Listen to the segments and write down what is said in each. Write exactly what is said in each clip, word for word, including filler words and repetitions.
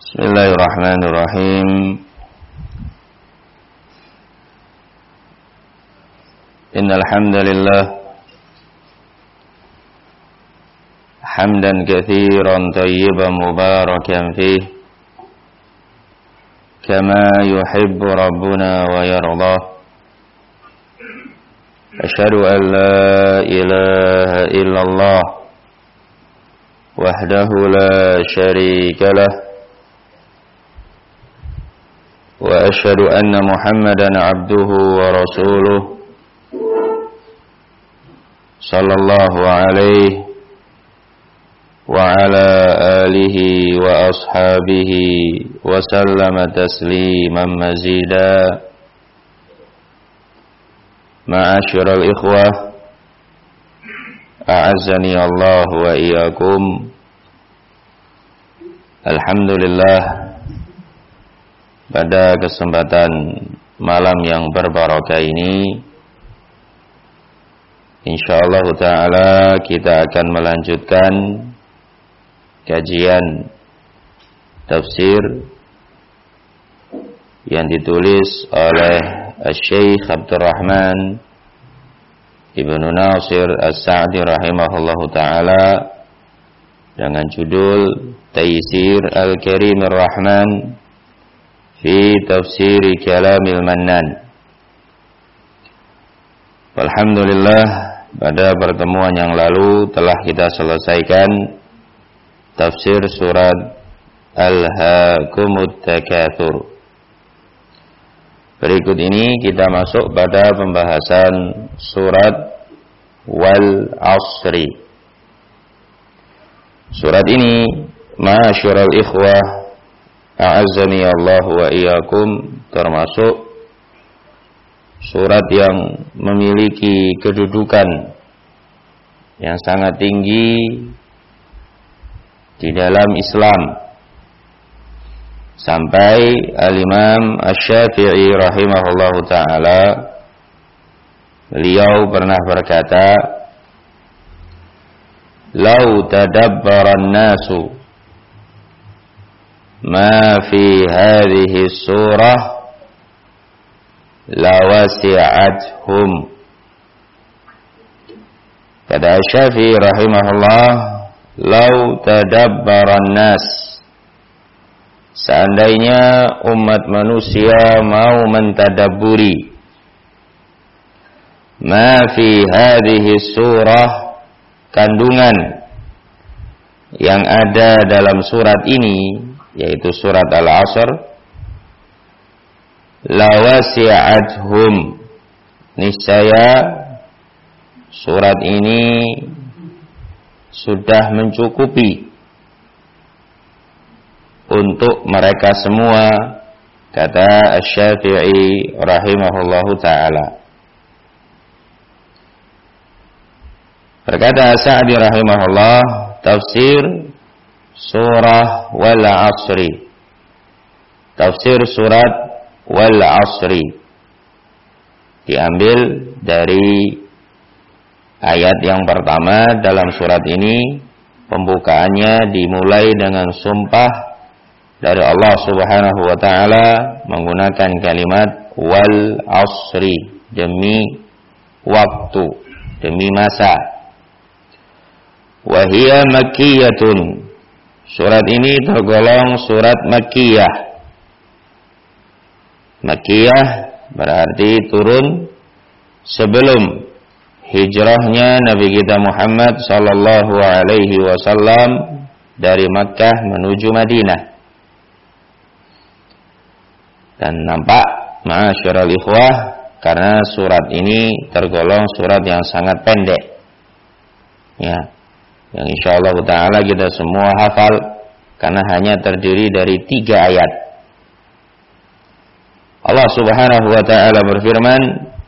Bismillahirrahmanirrahim. Innal hamdalillah hamdan katsiran tayyiban mubarakan fihi kama yuhibbu rabbuna wa yardah. Asyhadu an la ilaha illallah wahdahu la syarika lah wa asyhadu anna Muhammadan abduhu wa rasuluh sallallahu alaihi wa ala alihi wa ashabihi wa sallama tasliman mazida. Ma'asyiral ikhwah, a'azzani Allah wa iyyakum. Alhamdulillah, pada kesempatan malam yang berbarakah ini insyaallah ta'ala kita akan melanjutkan kajian tafsir yang ditulis oleh Syekh Abdurrahman Ibnu Nasir As-Sa'di rahimahullahu ta'ala dengan judul Taysir Al-Karimir Rahman fi Tafsiri Kalamil Mannan. Alhamdulillah, pada pertemuan yang lalu telah kita selesaikan tafsir surat Alhaakumut Takatsur. Berikut ini kita masuk pada pembahasan surat Wal Asri. Surat ini, ma'asyiral ikhwah, a'azzani Allah wa iyyakum, termasuk surat yang memiliki kedudukan yang sangat tinggi di dalam Islam. Sampai Al-Imam Asy-Syafi'i rahimahullahu ta'ala, beliau pernah berkata, "Lau tadabbaran nasu ma fi hadhihi surah lawasi'athum." Kata Asy-Syafi'i rahimahullah, "Lau tadabbaran nas", seandainya umat manusia mau mentadabburi ma fi hadhihi surah, kandungan yang ada dalam surat ini, yaitu surat Al-Asr, lawasi'athum, niscaya surat ini sudah mencukupi untuk mereka semua, kata Asy-Syafi'i rahimahullahu ta'ala. Berkata Sa'di rahimahullah, tafsir surah Wal Asri, tafsir surat Wal Asri diambil dari ayat yang pertama dalam surat ini. Pembukaannya dimulai dengan sumpah dari Allah Subhanahu wa ta'ala menggunakan kalimat wal asri, demi waktu, demi masa. Wa hiya makkiyatun, surat ini tergolong surat makkiyah. Makkiyah berarti turun sebelum hijrahnya Nabi kita Muhammad sallallahu alaihi wasallam dari Makkah menuju Madinah. Dan nampak, ma'asyiral ikhwah, karena surat ini tergolong surat yang sangat pendek, ya, yang insyaallah ta'ala kita semua hafal, karena hanya terdiri dari tiga ayat. Allah Subhanahu wa ta'ala berfirman,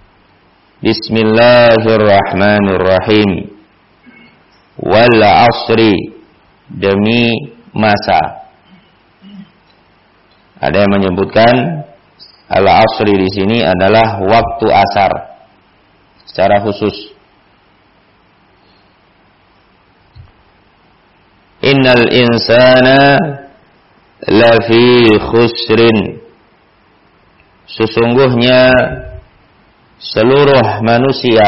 Bismillahirrahmanirrahim, wal asri, demi masa. Ada yang menyebutkan al-asri di sini adalah waktu asar secara khusus. Innal insana lafi khusrin, sesungguhnya seluruh manusia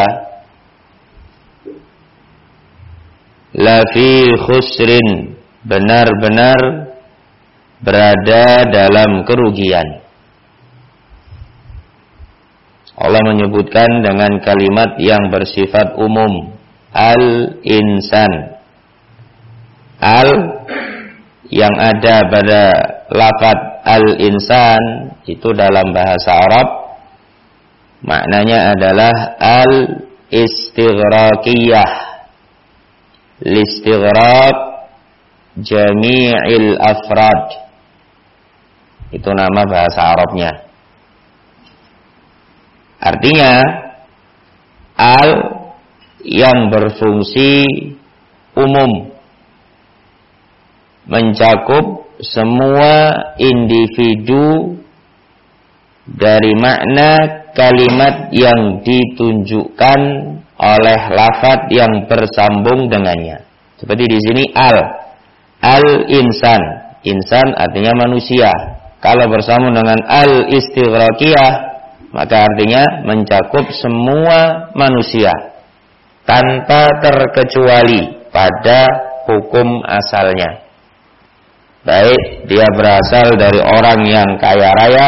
lafi khusrin, benar-benar berada dalam kerugian. Allah menyebutkan dengan kalimat yang bersifat umum, al-insan. Al yang ada pada lafaz al-insan itu dalam bahasa Arab maknanya adalah al-istighraqiyah, listighraq jami'il afrad. Itu nama bahasa Arabnya. Artinya al yang berfungsi umum, mencakup semua individu dari makna kalimat yang ditunjukkan oleh lafaz yang bersambung dengannya. Seperti di sini al, al-insan, insan artinya manusia. Kalau bersambung dengan al-istighraqiyah, maka artinya mencakup semua manusia tanpa terkecuali pada hukum asalnya. Baik dia berasal dari orang yang kaya raya,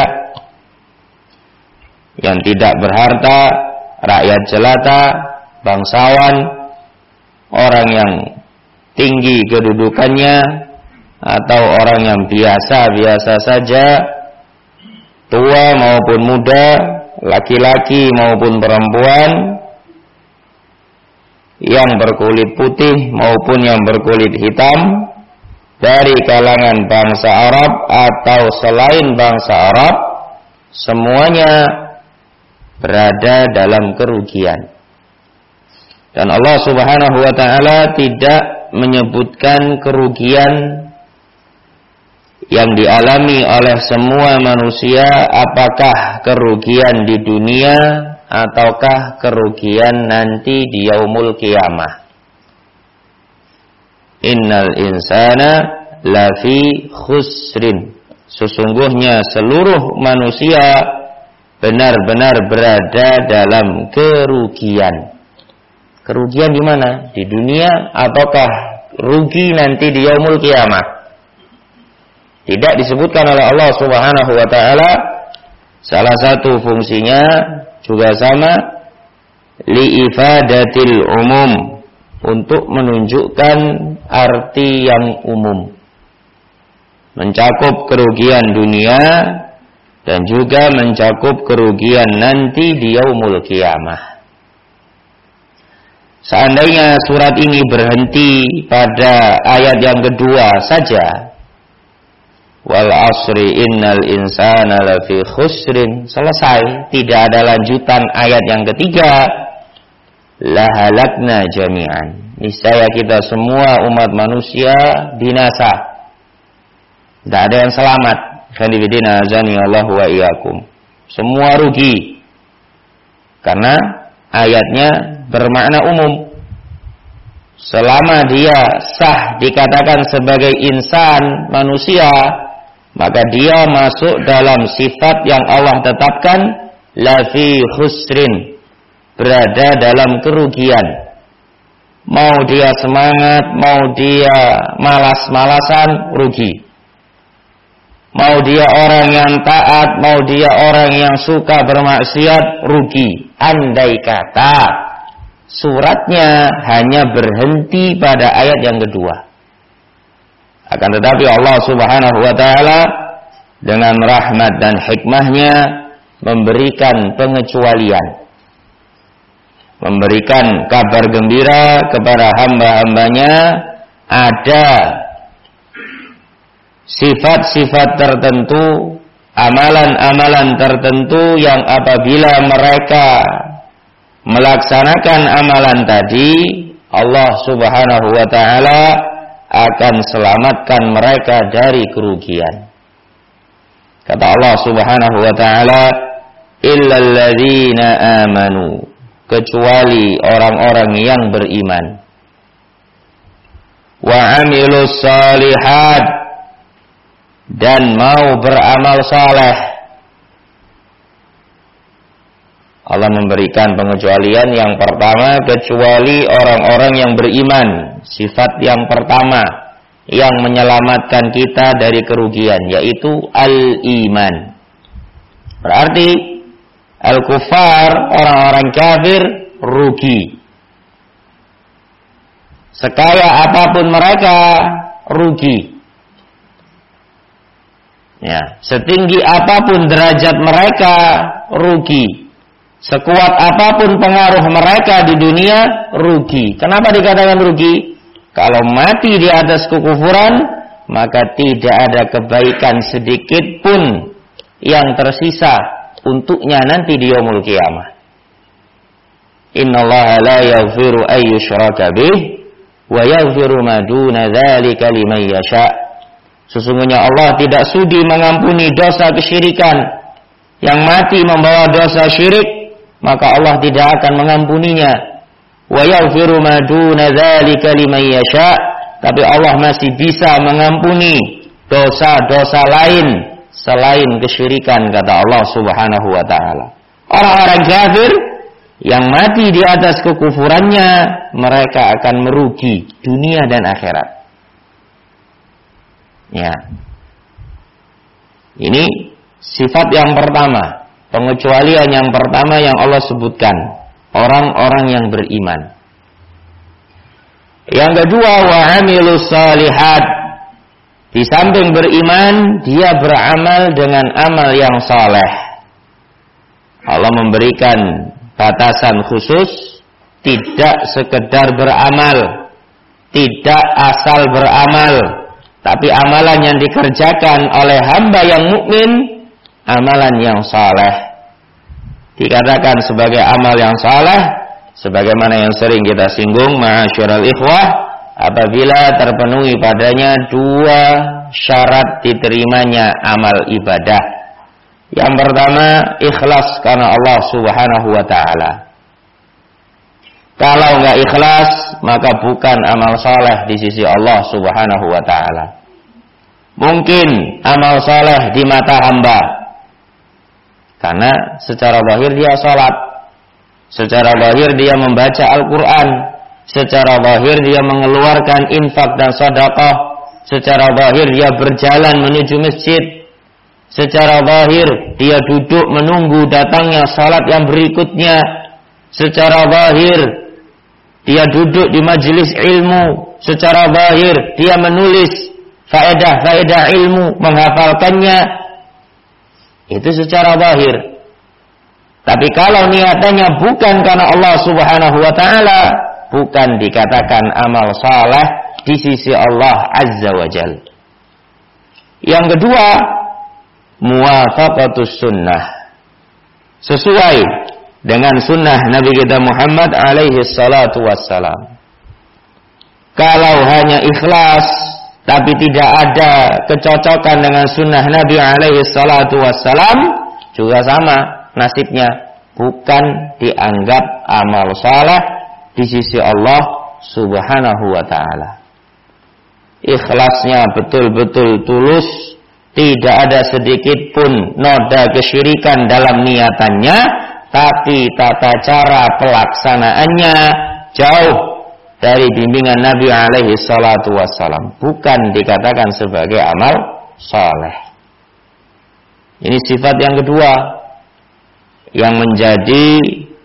yang tidak berharta, rakyat jelata, bangsawan, orang yang tinggi kedudukannya, atau orang yang biasa-biasa saja, tua maupun muda, laki-laki maupun perempuan, yang berkulit putih maupun yang berkulit hitam, dari kalangan bangsa Arab atau selain bangsa Arab, semuanya berada dalam kerugian. Dan Allah Subhanahu wa taala tidak menyebutkan kerugian yang dialami oleh semua manusia, apakah kerugian di dunia ataukah kerugian nanti di yaumul qiyamah. Innal insana lafi khusrin, sesungguhnya seluruh manusia benar-benar berada dalam kerugian. Kerugian di mana? Di dunia ataukah rugi nanti di yaumul qiyamah? Tidak disebutkan oleh Allah Subhanahu wa taala. Salah satu fungsinya juga sama, liifadatil umum, untuk menunjukkan arti yang umum, mencakup kerugian dunia dan juga mencakup kerugian nanti di yaumul qiyamah. Seandainya surat ini berhenti pada ayat yang kedua saja, wal asri innal insana lafi khusrin, selesai, tidak ada lanjutan ayat yang ketiga, la halakna jami'an, niscaya kita semua umat manusia binasa, tidak ada yang selamat. Khalifidina azani Allah wa iyyakum, semua rugi, karena ayatnya bermakna umum. Selama dia sah dikatakan sebagai insan, manusia, maka dia masuk dalam sifat yang Allah tetapkan, lafi khusrin, berada dalam kerugian. Mau dia semangat, mau dia malas-malasan, rugi. Mau dia orang yang taat, mau dia orang yang suka bermaksiat, rugi. Andai kata suratnya hanya berhenti pada ayat yang kedua. Akan tetapi Allah Subhanahu wa taala dengan rahmat dan hikmahnya memberikan pengecualian, memberikan kabar gembira kepada hamba-hambanya, ada sifat-sifat tertentu, amalan-amalan tertentu yang apabila mereka melaksanakan amalan tadi, Allah Subhanahu wa taala akan selamatkan mereka dari kerugian. Kata Allah Subhanahu wa taala, illal ladzina amanu, kecuali orang-orang yang beriman, wa amilus shalihat, dan mau beramal saleh. Allah memberikan pengecualian yang pertama, kecuali orang-orang yang beriman. Sifat yang pertama yang menyelamatkan kita dari kerugian, yaitu al-iman. Berarti al-kufar, orang-orang kafir, rugi. Sekaya apapun mereka, rugi. Ya, setinggi apapun derajat mereka, rugi. Sekuat apapun pengaruh mereka di dunia, rugi. Kenapa dikatakan rugi? Kalau mati di atas kekufuran, maka tidak ada kebaikan sedikit pun yang tersisa untuknya nanti di yaumul qiyamah. Innallaha la yaghfiru ay yushraka bih wa yaghfiru ma duna dzalika liman yasha'. Sesungguhnya Allah tidak sudi mengampuni dosa kesyirikan. Yang mati membawa dosa syirik, maka Allah tidak akan mengampuninya. Wa yaghfiru ma duna dzalika liman yasha'. Tapi Allah masih bisa mengampuni dosa-dosa lain selain kesyirikan, kata Allah Subhanahu wa taala. Orang-orang kafir yang mati di atas kekufurannya, mereka akan merugi dunia dan akhirat. Ya. Ini sifat yang pertama, pengecualian yang pertama yang Allah sebutkan, orang-orang yang beriman. Yang kedua, wa amilus shalihat. Di samping beriman, dia beramal dengan amal yang saleh. Allah memberikan batasan khusus, tidak sekedar beramal, tidak asal beramal, tapi amalan yang dikerjakan oleh hamba yang mukmin, amalan yang saleh. Dikatakan sebagai amal yang saleh, sebagaimana yang sering kita singgung, ma'asyiral ikhwah, apabila terpenuhi padanya dua syarat diterimanya amal ibadah. Yang pertama, ikhlas karena Allah Subhanahu wa ta'ala. Kalau enggak ikhlas, maka bukan amal saleh di sisi Allah Subhanahu wa ta'ala. Mungkin amal saleh di mata hamba, karena secara zahir dia salat, secara zahir dia membaca Al-Quran, secara zahir dia mengeluarkan infak dan sedekah, secara zahir dia berjalan menuju masjid, secara zahir dia duduk menunggu datangnya salat yang berikutnya, secara zahir dia duduk di majelis ilmu, secara zahir dia menulis faedah-faedah ilmu, menghafalkannya. Itu secara zahir. Tapi kalau niatannya bukan karena Allah Subhanahu wa ta'ala, bukan dikatakan amal saleh di sisi Allah Azza wa Jal. Yang kedua, muwafaqatus sunnah, sesuai dengan sunnah Nabi kita Muhammad alaihi salatu wassalam. Kalau hanya ikhlas tapi tidak ada kecocokan dengan sunnah Nabi alaihi salatu wassalam, juga sama nasibnya, bukan dianggap amal saleh di sisi Allah Subhanahu wa ta'ala. Ikhlasnya betul-betul tulus, tidak ada sedikit pun noda kesyirikan dalam niatannya, tapi tata cara pelaksanaannya jauh dari bimbingan Nabi alaihi salatu wassalam, bukan dikatakan sebagai amal saleh. Ini sifat yang kedua yang menjadi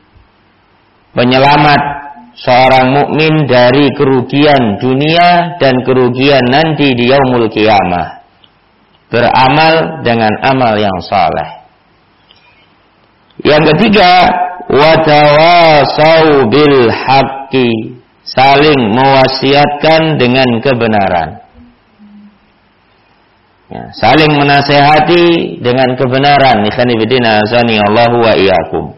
penyelamat seorang mukmin dari kerugian dunia dan kerugian nanti di yaumul qiyamah. Beramal dengan amal yang saleh. Yang ketiga, wa tawasau bil haqqi, saling mewasiatkan dengan kebenaran. Ya, saling menasehati dengan kebenaran. Ikhwani fillah, azani Allahu wa iyyakum.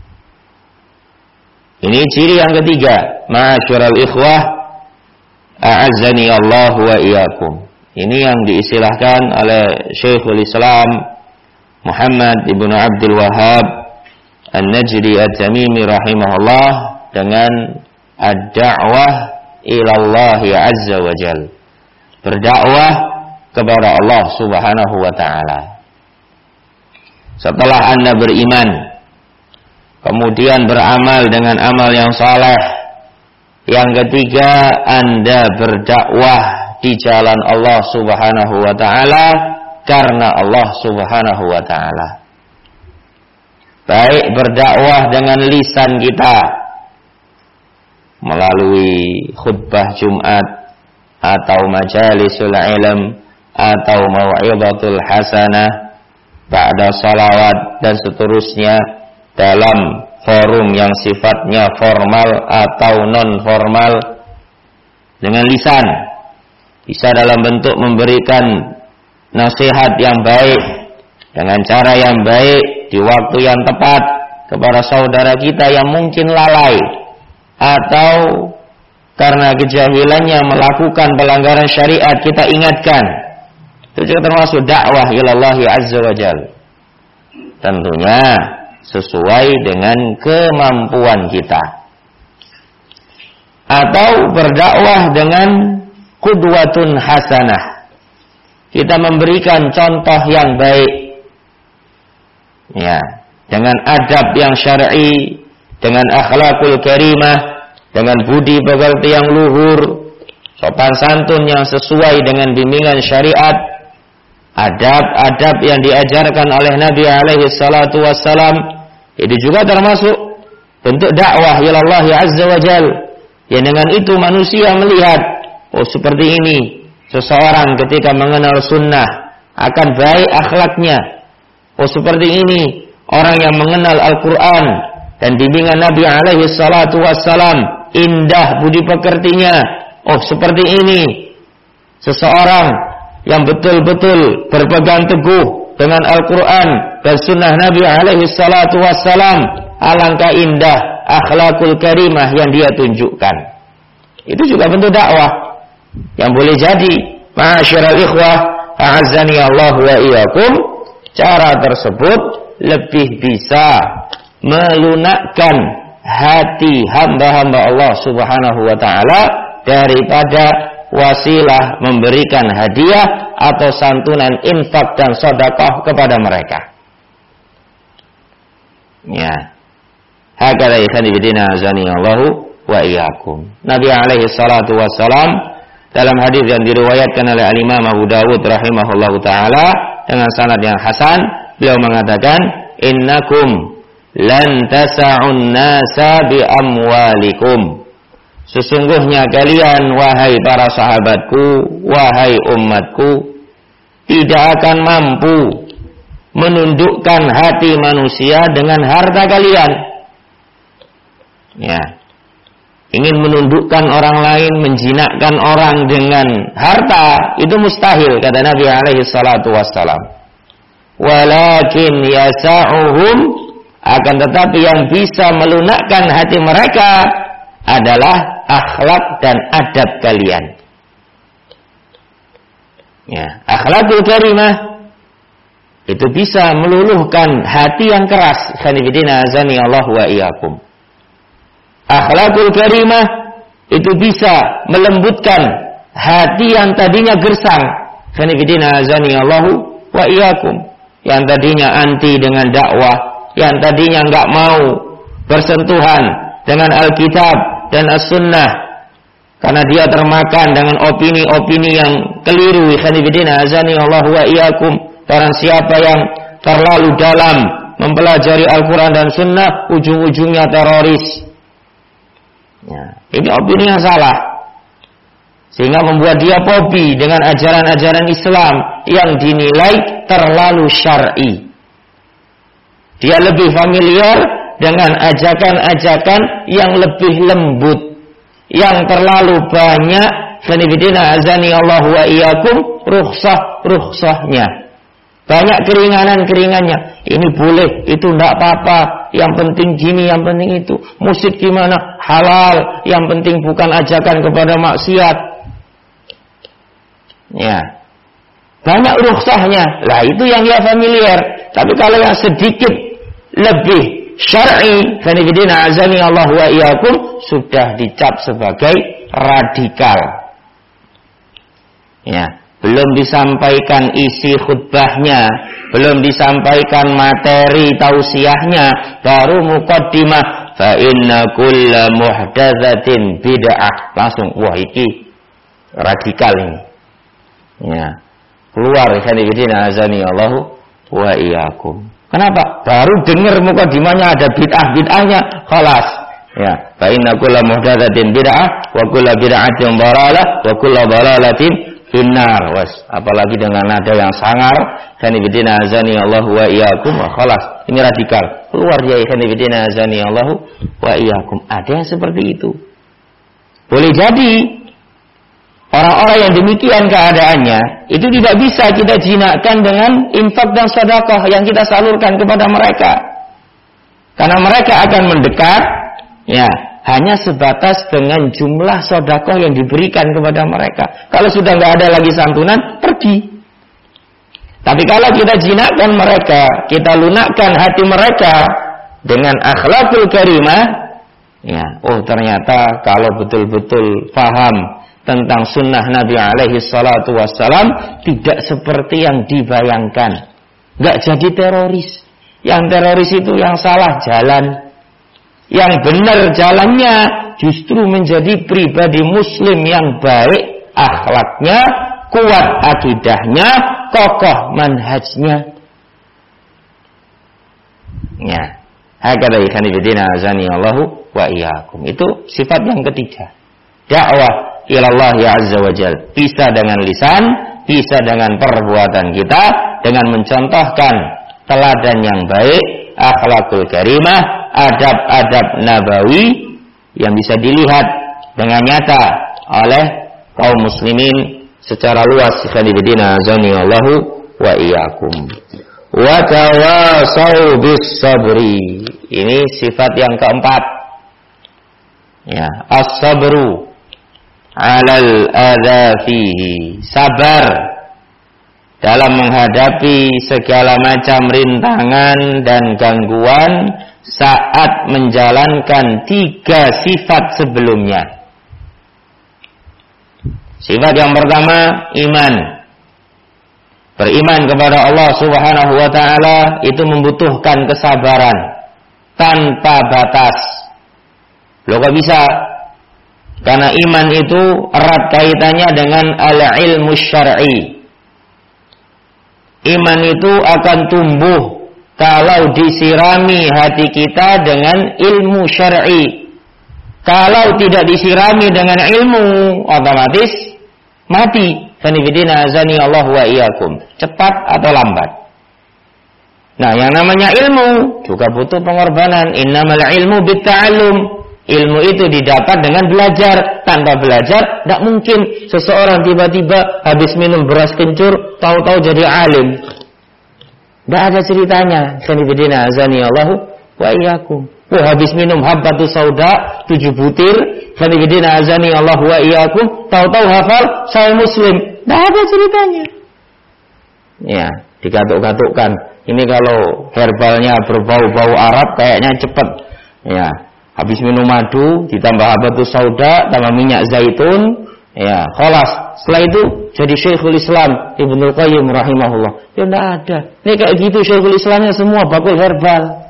Ini ciri yang ketiga, ma'asyiral ikhwah, a'azzani Allahu wa iyyakum. Ini yang diistilahkan oleh Syekhul Islam Muhammad ibnu Abdul Wahhab An-Najdi At-Tamimi rahimahullah dengan ad-da'wah ilallahi azza wa jal, berdakwah kepada Allah Subhanahu wa ta'ala. Setelah Anda beriman, kemudian beramal dengan amal yang saleh. Yang ketiga, Anda berdakwah di jalan Allah Subhanahu wa ta'ala karena Allah Subhanahu wa ta'ala. Baik berdakwah dengan lisan kita melalui khutbah Jumat atau majalisul ilm atau mau'izatul hasanah, ba'da salawat dan seterusnya dalam forum yang sifatnya formal atau non formal dengan lisan, bisa dalam bentuk memberikan nasihat yang baik dengan cara yang baik di waktu yang tepat kepada saudara kita yang mungkin lalai atau karena kejahilannya melakukan pelanggaran syariat, kita ingatkan. Itu juga termasuk dakwah ilallahi azza wa jalla. Tentunya sesuai dengan kemampuan kita. Atau berdakwah dengan qudwatun hasanah. Kita memberikan contoh yang baik. Ya, dengan adab yang syar'i, dengan akhlakul karimah, dengan budi pekerti yang luhur, sopan santun yang sesuai dengan bimbingan syariat, adab-adab yang diajarkan oleh Nabi alaihi salatu wassalam. Itu juga termasuk bentuk dakwah ilallahi azza wa jal. Ya, dengan itu manusia melihat, oh seperti ini seseorang ketika mengenal sunnah akan baik akhlaknya. Oh seperti ini orang yang mengenal Al-Quran dan bimbingan Nabi alaihi salatu wassalam, indah budi pekertinya. Oh seperti ini seseorang yang betul-betul berpegang teguh dengan Al-Quran dan sunnah Nabi alaihi salatu wassalam. Alangkah indah akhlakul karimah yang dia tunjukkan. Itu juga bentuk dakwah yang boleh jadi. Ma'asyiral ikhwah, a'azzani Allah wa iyyakum, cara tersebut lebih bisa melunakkan hati hamba-hamba Allah Subhanahu wa ta'ala daripada wasilah memberikan hadiah atau santunan infak dan sedekah kepada mereka. Ya. Hakala ikhwan fillah azani Allahu wa iyyakum. Nabi alaihi salatu wassalam dalam hadis yang diriwayatkan oleh Al-Imam Abu Dawud rahimahullahu taala dengan sanad yang hasan, beliau mengatakan, "Innakum lan tasa'un nasa bi amwalikum." Sesungguhnya kalian, wahai para sahabatku, wahai umatku, tidak akan mampu menundukkan hati manusia dengan harta kalian. Ya, ingin menundukkan orang lain, menjinakkan orang dengan harta, itu mustahil, kata Nabi alaihi salatu wassalam. Walakin yasa'uhum, akan tetapi yang bisa melunakkan hati mereka adalah akhlak dan adab kalian. Ya, akhlakul karimah itu bisa meluluhkan hati yang keras. Khanifidina azani Allah wa iyyakum. Akhlakul karimah itu bisa melembutkan hati yang tadinya gersang. Khanifidina azani Allah wa iyyakum. Yang tadinya anti dengan dakwah, yang tadinya enggak mau bersentuhan dengan Alkitab dan As-Sunnah karena dia termakan dengan opini-opini yang keliru. Khanifidina azani Allah wa iyyakum. Barang siapa yang terlalu dalam mempelajari Al-Quran dan Sunnah, ujung-ujungnya teroris. Ya, ini opini yang salah, sehingga membuat dia fobi dengan ajaran-ajaran Islam yang dinilai terlalu syar'i. Dia lebih familiar dengan ajakan-ajakan yang lebih lembut, yang terlalu banyak. Khanifidina azani Allah wa iyyakum, rukhsah-rukhsahnya, banyak keringanan-keringannya. Ini boleh, itu tidak apa-apa. Yang penting gini, yang penting itu. Musik gimana? Halal. Yang penting bukan ajakan kepada maksiat. Ya, banyak rukhsahnya. Lah itu yang dia familiar. Tapi kalau yang sedikit lebih syar'i, khanifidina azani Allah wa iyyakum, sudah dicap sebagai radikal. Ya, belum disampaikan isi khutbahnya, belum disampaikan materi tausiahnya, baru muqaddimah, fa inna kulla muhdatsatin bid'ah. Langsung, wah iki radikal ini. Ya. Keluar ikhwanifidina azani Allahu wa iyyakum. Kenapa? Baru dengar muqaddimahnya ada bid'ah-bid'ahnya, khalas. Ya, fa inna kulla muhdatsatin bid'ah wa kulla bid'atin dhalalah wa kulla dhalalatin finnar. Was, apalagi dengan nada yang sangar, ikhwanifidina azani Allahu wa iyyakum, khalas. Ini radikal. Keluar dia ikhwanifidina azani Allahu wa iyyakum. Ada yang seperti itu. Boleh jadi orang-orang yang demikian keadaannya itu tidak bisa kita jinakkan dengan infak dan sedekah yang kita salurkan kepada mereka. Karena mereka akan mendekat, ya, hanya sebatas dengan jumlah sedekah yang diberikan kepada mereka. Kalau sudah nggak ada lagi santunan, pergi. Tapi kalau kita jinakkan mereka, kita lunakkan hati mereka dengan akhlakul karimah, ya, oh ternyata kalau betul-betul paham tentang sunnah Nabi alaihi salatu wassalam, tidak seperti yang dibayangkan. Nggak jadi teroris. Yang teroris itu yang salah jalan. Yang benar jalannya justru menjadi pribadi muslim yang baik akhlaknya, kuat akidahnya, kokoh manhajnya. Ya, hakadha ikhwanifidina azani Allahu wa iyyakum. Itu sifat yang ketiga. Dakwah ilallah ya azza wa jal. Bisa dengan lisan, bisa dengan perbuatan kita, dengan mencontohkan teladan yang baik, akhlakul karimah, adab-adab nabawi yang bisa dilihat dengan nyata oleh kaum muslimin secara luas. Ikhwanifidina azani Allahu wa iyyakum. Wa tawasau bis sabri. Ini sifat yang keempat. Ya, as-sabru 'alal adza fihi. Sabar dalam menghadapi segala macam rintangan dan gangguan saat menjalankan tiga sifat sebelumnya. Sifat yang pertama, iman. Beriman kepada Allah Subhanahu wa taala itu membutuhkan kesabaran tanpa batas. Loh kok bisa? Karena iman itu erat kaitannya dengan al-ilmu syar'i. Iman itu akan tumbuh kalau disirami hati kita dengan ilmu syar'i. Kalau tidak disirami dengan ilmu, otomatis mati. Fanifidina azani Allah wa iyyakum. Cepat atau lambat. Nah, yang namanya ilmu juga butuh pengorbanan. Innamal ilmu bitta'allum. Ilmu itu didapat dengan belajar. Tanpa belajar, tidak mungkin seseorang tiba-tiba habis minum beras kencur, tahu-tahu jadi alim. Tidak ada ceritanya. Fanifidina azani Allah wa iyyakum. Oh, habis minum habbatus sauda tujuh butir, fanifidina azani Allah wa iyyakum, tahu-tahu hafal saya muslim. Tidak ada ceritanya. Ya, digatuk-gatukkan. Ini kalau herbalnya berbau-bau Arab kayaknya cepat. Ya, habis minum madu ditambah habbatus sauda tambah minyak zaitun, ya, khalas. Setelah itu jadi Syekhul Islam Ibnu Qayyim rahimahullah. Ya tidak ada. Ini kayak gitu Syekhul Islamnya semua bakul herbal.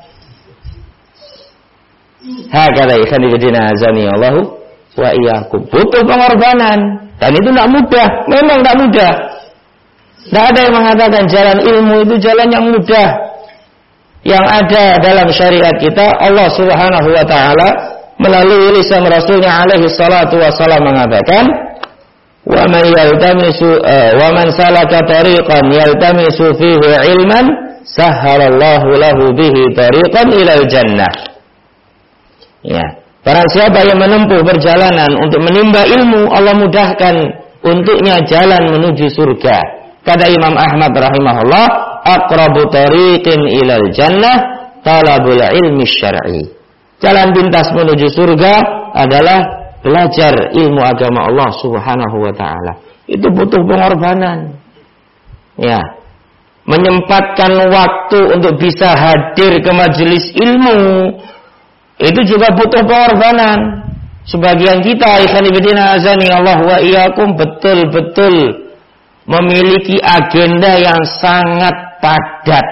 Hakadha ikhwanifidina azani Allahu wa iyyakum. Butuh pengorbanan dan itu tidak mudah. Memang tidak mudah. Tidak ada yang mengatakan jalan ilmu itu jalan yang mudah. Yang ada dalam syariat kita, Allah Subhanahu wa taala melalui lisan Rasulnya alaihi salatu wassalam mengatakan, "Wa man yaltamisu wa man salaka tariqan yaltamisu fihi ilman, sahhalallahu lahu bihi tariqan ilal jannah." Ya, barang siapa yang menempuh perjalanan untuk menimba ilmu, Allah mudahkan untuknya jalan menuju surga. Kata Imam Ahmad rahimahullah, aqrabu tariqin ilal jannah talabul ilmi syar'i. Jalan pintas menuju surga adalah belajar ilmu agama Allah Subhanahu wa taala. Itu butuh pengorbanan. Ya. Menyempatkan waktu untuk bisa hadir ke majelis ilmu itu juga butuh pengorbanan. Sebagian kita ikhwanifidina azani Allah wa iyyakum betul-betul memiliki agenda yang sangat padat.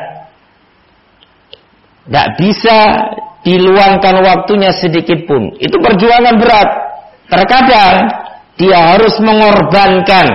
Tidak bisa diluangkan waktunya sedikit pun. Itu perjuangan berat. Terkadang dia harus mengorbankan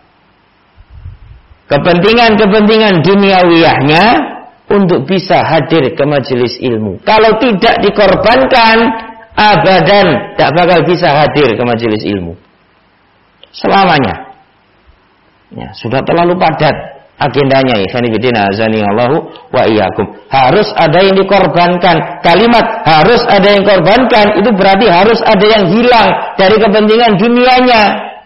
kepentingan-kepentingan duniawiyahnya untuk bisa hadir ke majelis ilmu. Kalau tidak dikorbankan, abadan tak bakal bisa hadir ke majelis ilmu selamanya. Ya, sudah terlalu padat agendanya. Ikhwanifidina azani Allahu wa iyyakum. Harus ada yang dikorbankan. Kalimat harus ada yang dikorbankan itu berarti harus ada yang hilang dari kepentingan dunianya.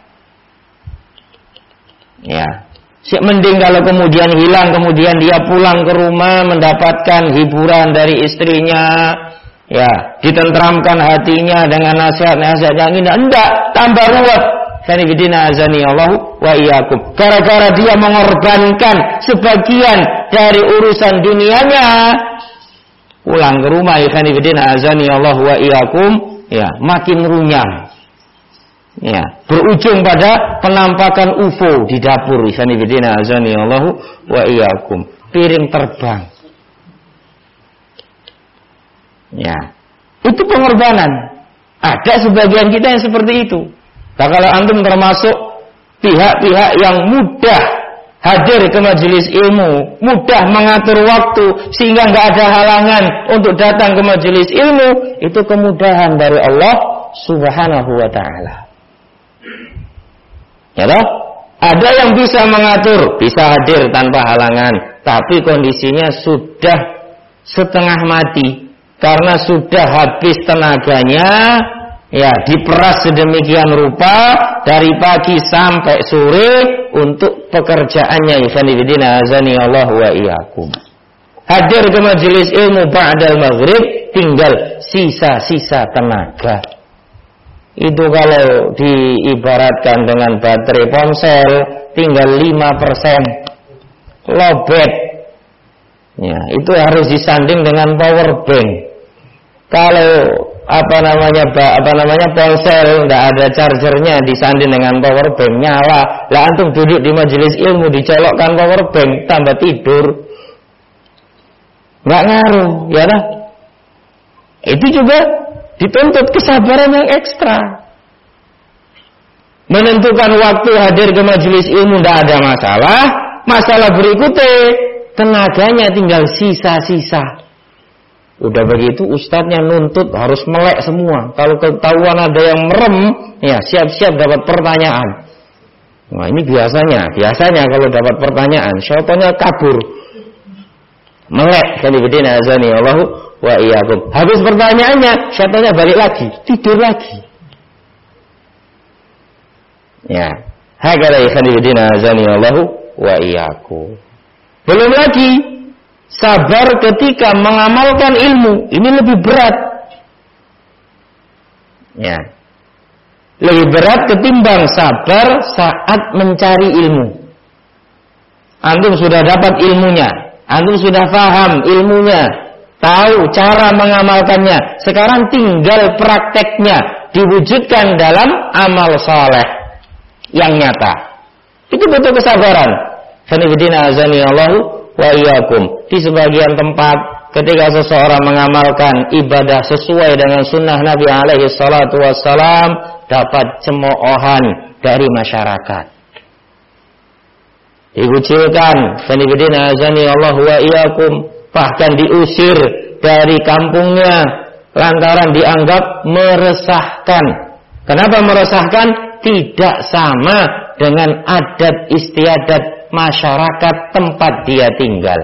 Ya. Si mending kalau kemudian hilang, kemudian dia pulang ke rumah mendapatkan hiburan dari istrinya, ya, ditentramkan hatinya dengan nasihat-nasihat yang indah. Enggak, tambah ruwet. Sanibidina azani Allahu wa iyyakum. Gara-gara dia mengorbankan sebagian dari urusan dunianya, pulang ke rumah, sanibidina azani Allahu wa iyyakum, ya, makin runyam. Ya, berujung pada penampakan U F O di dapur. Sanibidina azani Allahu wa iyyakum. Piring terbang. Ya, itu pengorbanan. Ada sebagian kita yang seperti itu. Nah, kalau antum termasuk pihak-pihak yang mudah hadir ke majelis ilmu, mudah mengatur waktu sehingga nggak ada halangan untuk datang ke majelis ilmu, itu kemudahan dari Allah Subhanahu wa taala. Ya toh? Ada yang bisa mengatur, bisa hadir tanpa halangan, tapi kondisinya sudah setengah mati karena sudah habis tenaganya, ya, diperas sedemikian rupa dari pagi sampai sore untuk pekerjaannya. Ikhwanifidina azani Allah wa iyyakum. Hadir ke majelis ilmu ba'dal maghrib tinggal sisa-sisa tenaga. Itu kalau diibaratkan dengan baterai ponsel tinggal lima persen lobet. Ya, itu harus disanding dengan power bank. Kalau apa namanya apa namanya ponsel tidak ada chargernya, disanding dengan power bank, nyala. Lah antum duduk di majelis ilmu dicolokkan power bank, tambah tidur. Enggak ngaruh, ya lah. Itu juga dituntut kesabaran yang ekstra. Menentukan waktu hadir ke majelis ilmu tidak ada masalah. Masalah berikutnya, tenaganya tinggal sisa-sisa. Udah begitu ustadznya nuntut harus melek semua. Kalau ketahuan ada yang merem, ya siap-siap dapat pertanyaan. Nah ini biasanya, biasanya kalau dapat pertanyaan, syaitannya kabur. Melek, sanibidina azani Allahu wa iyyakum. Habis pertanyaannya, syaitannya balik lagi, tidur lagi. Ya, hakala sanibidina azani Allahu wa iyyakum. Belum lagi sabar ketika mengamalkan ilmu, ini lebih berat. Ya. Lebih berat ketimbang sabar saat mencari ilmu. Antum sudah dapat ilmunya, antum sudah paham ilmunya, tahu cara mengamalkannya. Sekarang tinggal prakteknya diwujudkan dalam amal saleh yang nyata. Itu butuh kesabaran. Sanibidina azani Allahu wa iyyakum. Di sebagian tempat ketika seseorang mengamalkan ibadah sesuai dengan sunnah Nabi alaihi salatu wassalam, dapat cemoohan dari masyarakat. Dikucilkan, sanibidina azani Allahu wa iyyakum, bahkan diusir dari kampungnya lantaran dianggap meresahkan. Kenapa meresahkan? Tidak sama dengan adat istiadat masyarakat tempat dia tinggal.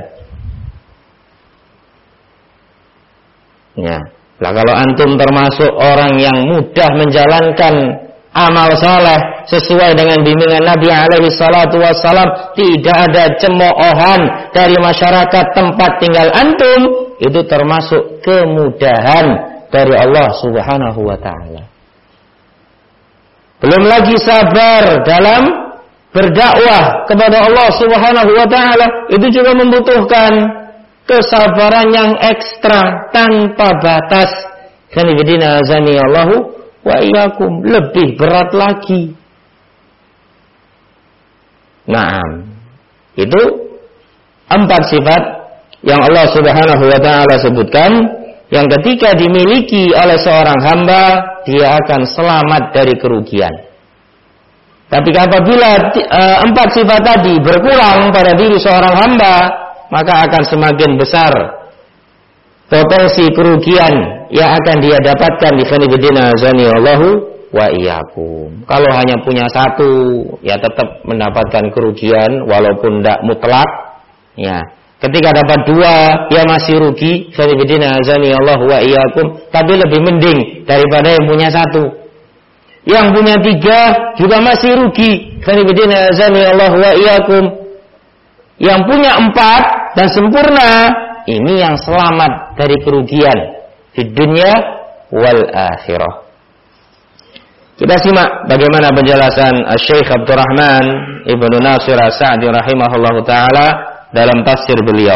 Ya, lah kalau antum termasuk orang yang mudah menjalankan amal saleh sesuai dengan bimbingan Nabi alaihi salatu wassalam, tidak ada cemoohan dari masyarakat tempat tinggal antum, itu termasuk kemudahan dari Allah Subhanahu wa taala. Belum lagi sabar dalam berdakwah kepada Allah Subhanahu wa taala, itu juga membutuhkan kesabaran yang ekstra tanpa batas. Sanibidina azani Allahu wa iyyakum, lebih berat lagi. Naam. Itu empat sifat yang Allah Subhanahu wa taala sebutkan yang ketika dimiliki oleh seorang hamba dia akan selamat dari kerugian. Tapi apabila e, empat sifat tadi berkurang pada diri seorang hamba, maka akan semakin besar potensi kerugian yang akan dia dapatkan di khanibidina azani Allahu wa iyyakum. Kalau hanya punya satu, ya tetap mendapatkan kerugian walaupun tidak mutlak. Ya, ketika dapat dua, ya masih rugi. Khanibidina azani Allahu wa iyyakum. Tapi lebih mending daripada yang punya satu. Yang punya tiga juga masih rugi. Khanibidina azani Allahu wa iyyakum. Yang punya empat dan sempurna, ini yang selamat dari kerugian di dunia wal akhirah. Kita simak bagaimana penjelasan Syekh Abdurrahman Ibnu Nasir As-Sa'di rahimahullahu taala dalam tafsir beliau.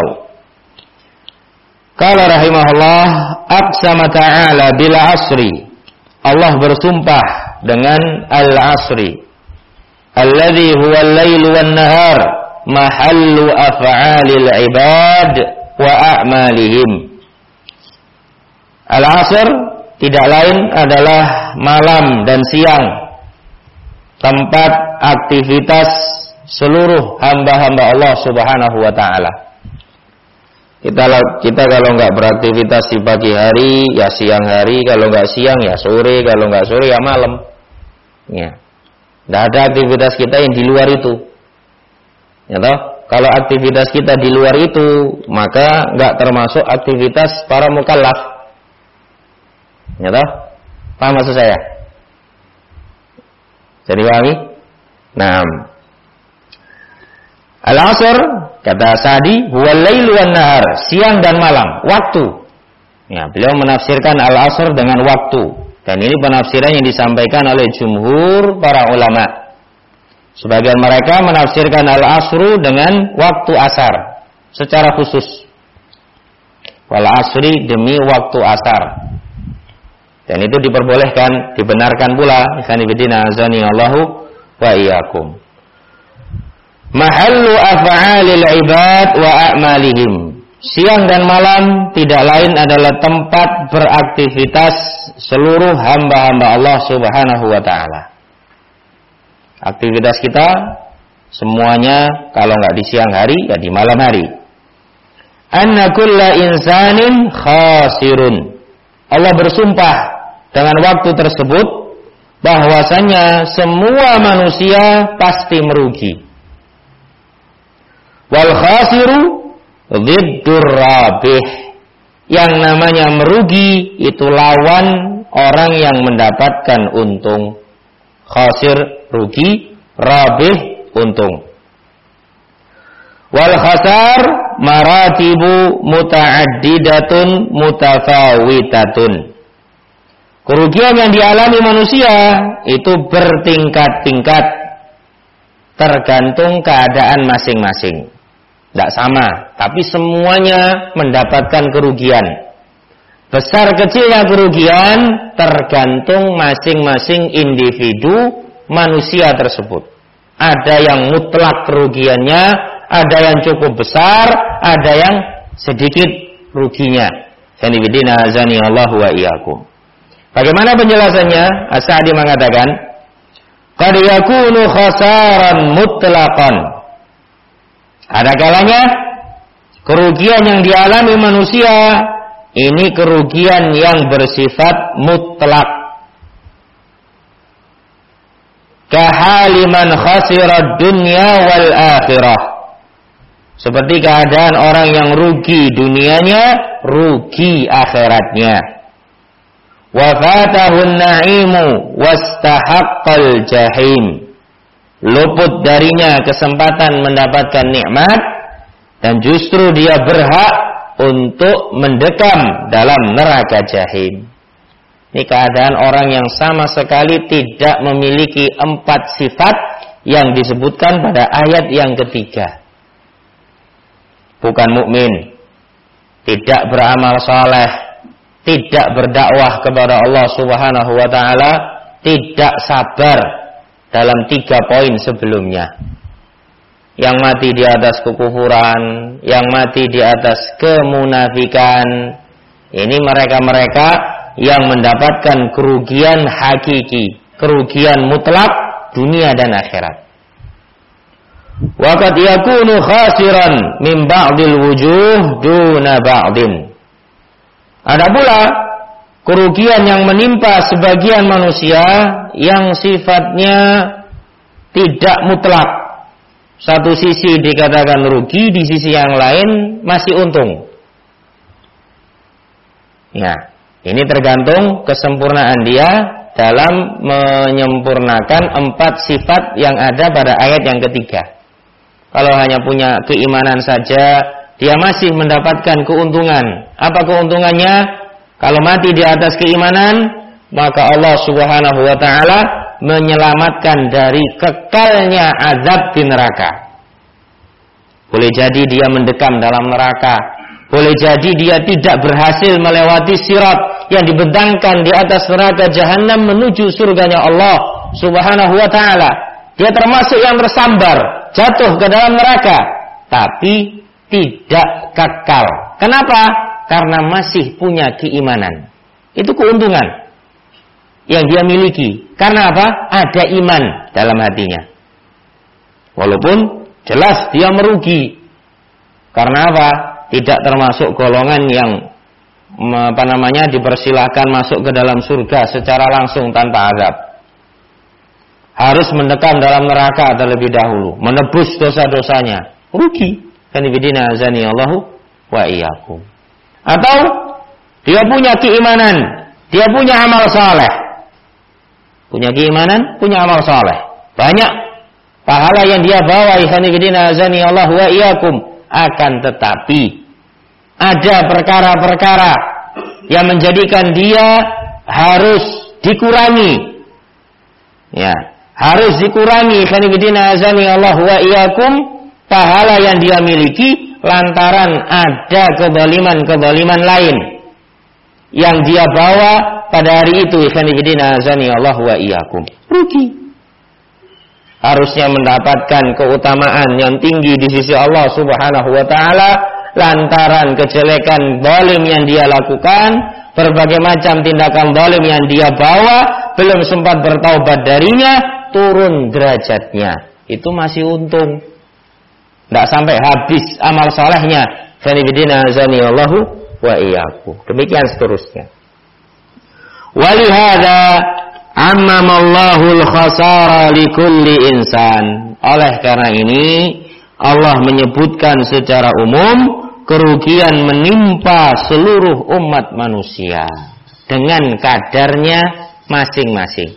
Qala rahimahullah, aqsama ta'ala bil asri. Allah bersumpah dengan al-asri. Alladzi huwa al-lailu wan nahar, mahallu af'alil ibad wa a'malihim. Al-asr tidak lain adalah malam dan siang, tempat aktivitas seluruh hamba-hamba Allah Subhanahu wa taala. Kita kita kalau nggak beraktivitas di pagi hari ya siang hari, kalau nggak siang ya sore, kalau nggak sore ya malam. Ya. Nggak ada aktivitas kita yang di luar itu. Ya toh? Kalau aktivitas kita di luar itu, maka nggak termasuk aktivitas para mukallaf. Ya toh? Paham maksud saya? Jadi pahami? Naam. Al-asr kata Sa'di huwal lailu wan nahar, siang dan malam, waktu. Ya, beliau menafsirkan al-asr dengan waktu. Dan ini penafsiran yang disampaikan oleh jumhur para ulama. Sebagian mereka menafsirkan al-asru dengan waktu asar secara khusus. Wal asri demi waktu asar. Dan itu diperbolehkan, dibenarkan pula. Ikhwanifidina azani Allahu wa iyyakum. Mahallu af'alil ibad wa a'malihim. Siang dan malam tidak lain adalah tempat beraktivitas seluruh hamba-hamba Allah Subhanahu wa ta'ala. Aktivitas kita semuanya kalau nggak di siang hari ya di malam hari. Anna kulla insanin khasirun. Allah bersumpah dengan waktu tersebut bahwasanya semua manusia pasti merugi. Wal khasiru dhiddur rabih. Yang namanya merugi itu lawan orang yang mendapatkan untung. Khasir rugi, rabih untung. Wal khasar maratibu muta'addidatun mutafawitatun. Kerugian yang dialami manusia itu bertingkat-tingkat tergantung keadaan masing-masing. Tidak sama, tapi semuanya mendapatkan kerugian. Besar kecilnya kerugian tergantung masing-masing individu manusia tersebut. Ada yang mutlak kerugiannya, ada yang cukup besar, ada yang sedikit ruginya. Sanibidina azani Allah wa iyyakum. Bagaimana penjelasannya? As-Sa'di mengatakan, qad yakunu khasaran mutlaqan. Ada kalanya kerugian yang dialami manusia ini kerugian yang bersifat mutlak. Kahaliman khasirad dunya wal akhirah. Seperti keadaan orang yang rugi dunianya, rugi akhiratnya. Wa fatahun na'imu wastahaqqal jahim. Luput darinya kesempatan mendapatkan nikmat dan justru dia berhak untuk mendekam dalam neraka jahim. Ini keadaan orang yang sama sekali tidak memiliki empat sifat yang disebutkan pada ayat yang ketiga. Bukan mukmin, tidak beramal saleh, tidak berdakwah kepada Allah Subhanahu wa taala, tidak sabar dalam tiga poin sebelumnya. yang mati di atas kekufuran, yang mati di atas kemunafikan. Ini mereka-mereka yang mendapatkan kerugian hakiki, kerugian mutlak dunia dan akhirat. Wa qad yakunu khasiran min ba'dil wujuh duna ba'din. Ada pula kerugian yang menimpa sebagian manusia yang sifatnya tidak mutlak. Satu sisi dikatakan rugi, di sisi yang lain masih untung. Ya, ini tergantung kesempurnaan dia dalam menyempurnakan empat sifat yang ada pada ayat yang ketiga. Kalau hanya punya keimanan saja, dia masih mendapatkan keuntungan. Apa keuntungannya? Kalau mati di atas keimanan, maka Allah Subhanahu wa taala menyelamatkan dari kekalnya azab di neraka. Boleh jadi dia mendekam dalam neraka, boleh jadi dia tidak berhasil melewati sirat yang dibentangkan di atas neraka jahanam menuju surganya Allah Subhanahu wa taala. Dia termasuk yang tersambar, jatuh ke dalam neraka, tapi tidak kekal. Kenapa? Karena masih punya keimanan. Itu keuntungan yang dia miliki. Karena apa? Ada iman dalam hatinya. Walaupun jelas dia merugi. Karena apa? Tidak termasuk golongan yang apa namanya dipersilahkan masuk ke dalam surga secara langsung tanpa azab. Harus mendekam dalam neraka terlebih dahulu, menebus dosa-dosanya. Rugi. Kanibidina azani Allahu wa iyyakum. Atau dia punya keimanan, dia punya amal saleh. Punya keimanan, punya amal saleh. Banyak pahala yang dia bawa, kanibidina azani Allahu wa iyyakum. Akan tetapi ada perkara-perkara yang menjadikan dia harus dikurangi. Ya, harus dikurangi kanibidina azani Allah wa iyyakum pahala yang dia miliki lantaran ada kezaliman-kezaliman lain yang dia bawa pada hari itu. Kanibidina azani Allah wa iyyakum. Rugi. Harusnya mendapatkan keutamaan yang tinggi di sisi Allah Subhanahu wa taala lantaran kejelekan zalim yang dia lakukan, berbagai macam tindakan zalim yang dia bawa, belum sempat bertaubat darinya, turun derajatnya. Itu masih untung. Tidak sampai habis amal salehnya. Fanibidina azani Allahu wa iyyakum. Demikian seterusnya. Walihada ammamallahu al-khasara likulli insan. Oleh karena ini Allah menyebutkan secara umum kerugian menimpa seluruh umat manusia dengan kadarnya masing-masing.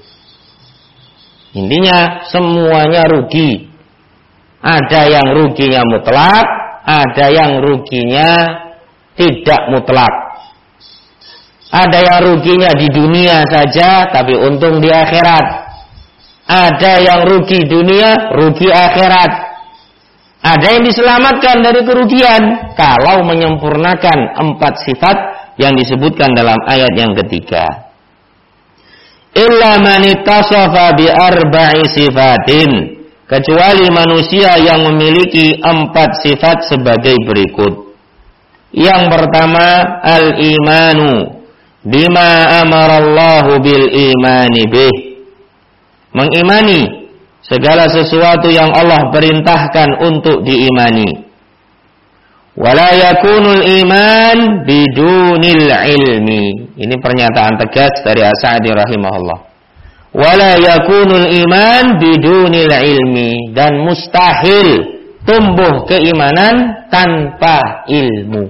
Intinya semuanya rugi. Ada yang ruginya mutlak, ada yang ruginya tidak mutlak. Ada yang ruginya di dunia saja tapi untung di akhirat. Ada yang rugi dunia, rugi akhirat. Ada yang diselamatkan dari kerugian kalau menyempurnakan empat sifat yang disebutkan dalam ayat yang ketiga. Illa man ittasafa bi arba'i sifatin, kecuali manusia yang memiliki empat sifat sebagai berikut. Yang pertama, al-imanu bima amarallahu bil imani bih, mengimani segala sesuatu yang Allah perintahkan untuk diimani. Wala yakunul iman bidunil ilmi. Ini pernyataan tegas dari As-Sa'di rahimahullah. Wala yakunul iman bidunil ilmi, dan mustahil tumbuh keimanan tanpa ilmu.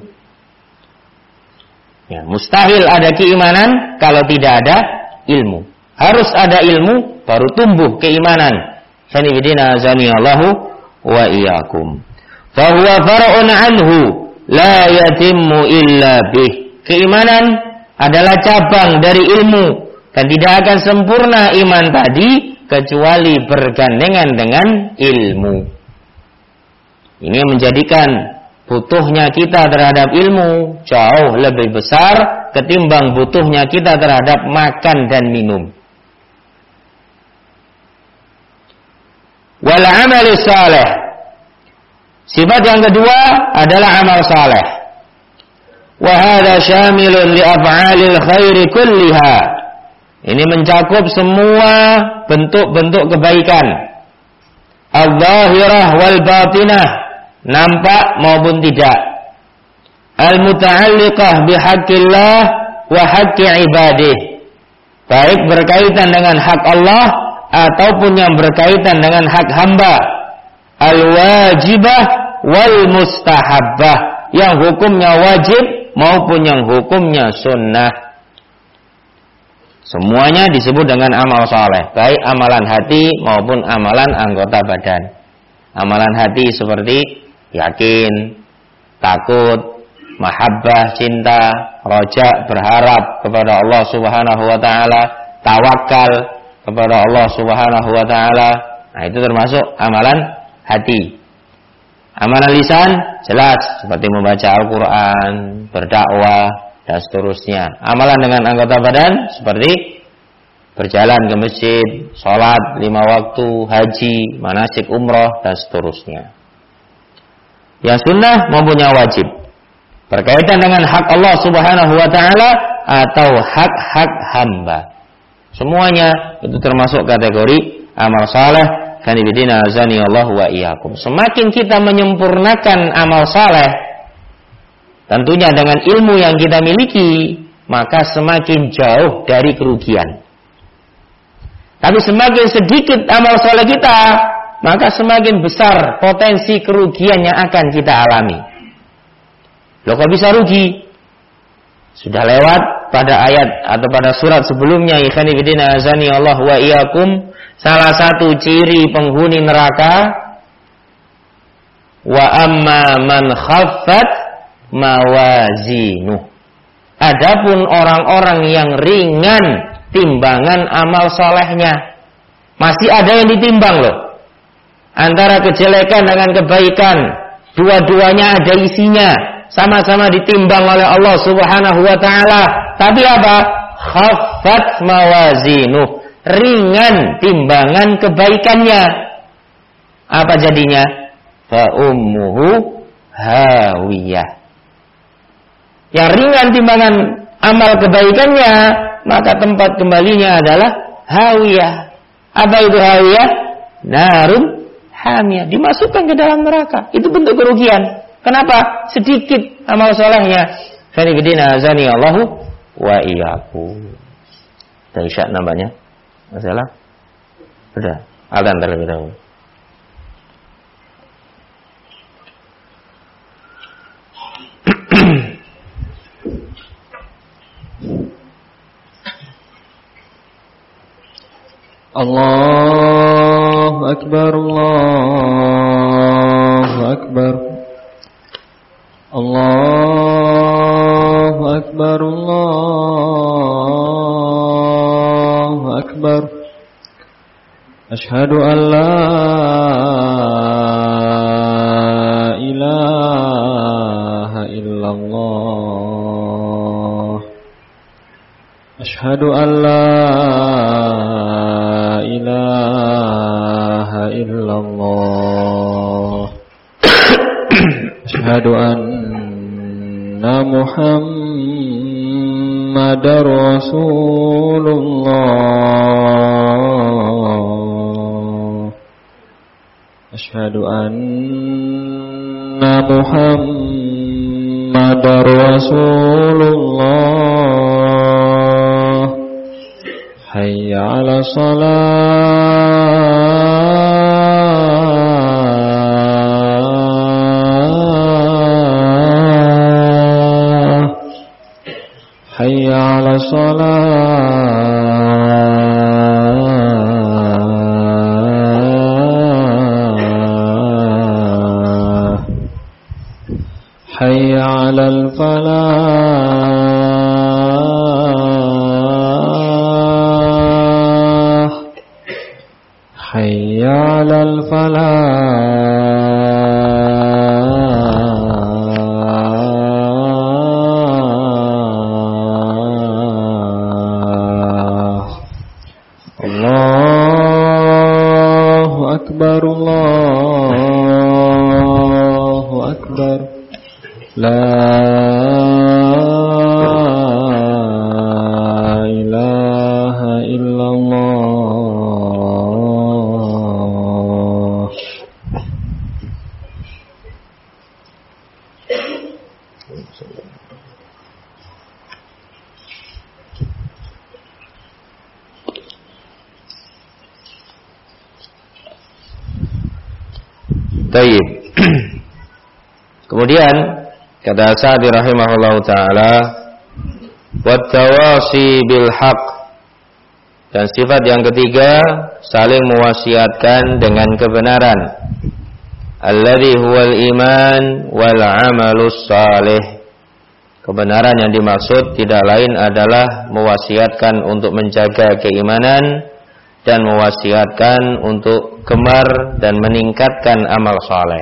Ya, mustahil ada keimanan kalau tidak ada ilmu. Harus ada ilmu baru tumbuh keimanan. Sanibidina azani Allahu wa iyyakum. Fahuwa far'un anhu la yatimmu illa bih. Keimanan adalah cabang dari ilmu dan tidak akan sempurna iman tadi kecuali bergandengan dengan ilmu. Ini menjadikan butuhnya kita terhadap ilmu jauh lebih besar ketimbang butuhnya kita terhadap makan dan minum. Wal amalu salih Sifat yang kedua adalah amal saleh. Wa hadza syamilun li af'alil khairi kulliha. Ini mencakup semua bentuk-bentuk kebaikan. Al-zahirah wal batinah, nampak maupun tidak. Al-muta'alliqah bihaqqillah wa haqqi ibadih. Baik berkaitan dengan hak Allah ataupun yang berkaitan dengan hak hamba. Al-wajibah wal mustahabbah, yang hukumnya wajib maupun yang hukumnya sunnah. Semuanya disebut dengan amal saleh, baik amalan hati maupun amalan anggota badan. Amalan hati seperti yakin, takut, mahabbah, cinta, roja, berharap kepada Allah Subhanahu wa taala, tawakal kepada Allah Subhanahu wa taala. Nah, itu termasuk amalan hati. Amalan lisan jelas seperti membaca Al-Qur'an, berdakwah dan seterusnya. Amalan dengan anggota badan seperti berjalan ke masjid, sholat lima waktu, haji, manasik umroh dan seterusnya. Yang sunnah maupun yang wajib, berkaitan dengan hak Allah Subhanahu wa taala atau hak-hak hamba. Semuanya itu termasuk kategori amal saleh. Kanibidina azani Allah wa iyyakum. Semakin kita menyempurnakan amal saleh, tentunya dengan ilmu yang kita miliki, maka semakin jauh dari kerugian. Tapi semakin sedikit amal saleh kita, maka semakin besar potensi kerugian yang akan kita alami. Loh, kok bisa rugi? Sudah lewat pada ayat atau pada surat sebelumnya, ikhwanifidina azani Allah wa iyyakum, salah satu ciri penghuni neraka, wa amma man khaffat mawazinuh. Adapun orang-orang yang ringan timbangan amal solehnya, masih ada yang ditimbang loh. Antara kejelekan dengan kebaikan, dua-duanya ada isinya, sama-sama ditimbang oleh Allah Subhanahu wa taala. Tapi apa? Khaffat mawazinuh, ringan timbangan kebaikannya. Apa jadinya? Fa ummuhu hawiyah. Yang ringan timbangan amal kebaikannya, maka tempat kembalinya adalah hawiyah. Apa itu hawiyah? Narun hamiyah, dimasukkan ke dalam neraka. Itu bentuk kerugian. Kenapa? Sedikit amal solehnya. Fanibidina azani Allahu wa iyyakum. Dan isya namanya. Masalah? Sudah. Azan terlebih dahulu. Allahu Akbar, Allahu Akbar, Allahu Akbar, Allahu Akbar. Asyhadu an la ilaha illallah. Asyhadu an la ilaha illallah. Asyhadu anna Muhammadar Rasulullah. Asyhadu anna Muhammadar Rasulullah. Hayya 'ala shalah. Hayya 'ala shalah. Hayya 'alal falah. Hayya 'alal falah. Allahu Akbar, Allahu Tayyib. Kemudian kata Sa'di rahimahullahu taala, wat-tawasi bil haqq. Dan sifat yang ketiga, saling mewasiatkan dengan kebenaran. Alladzi huwal iman wal amalus salih. Kebenaran yang dimaksud tidak lain adalah mewasiatkan untuk menjaga keimanan dan mewasiatkan untuk gemar dan meningkatkan amal saleh.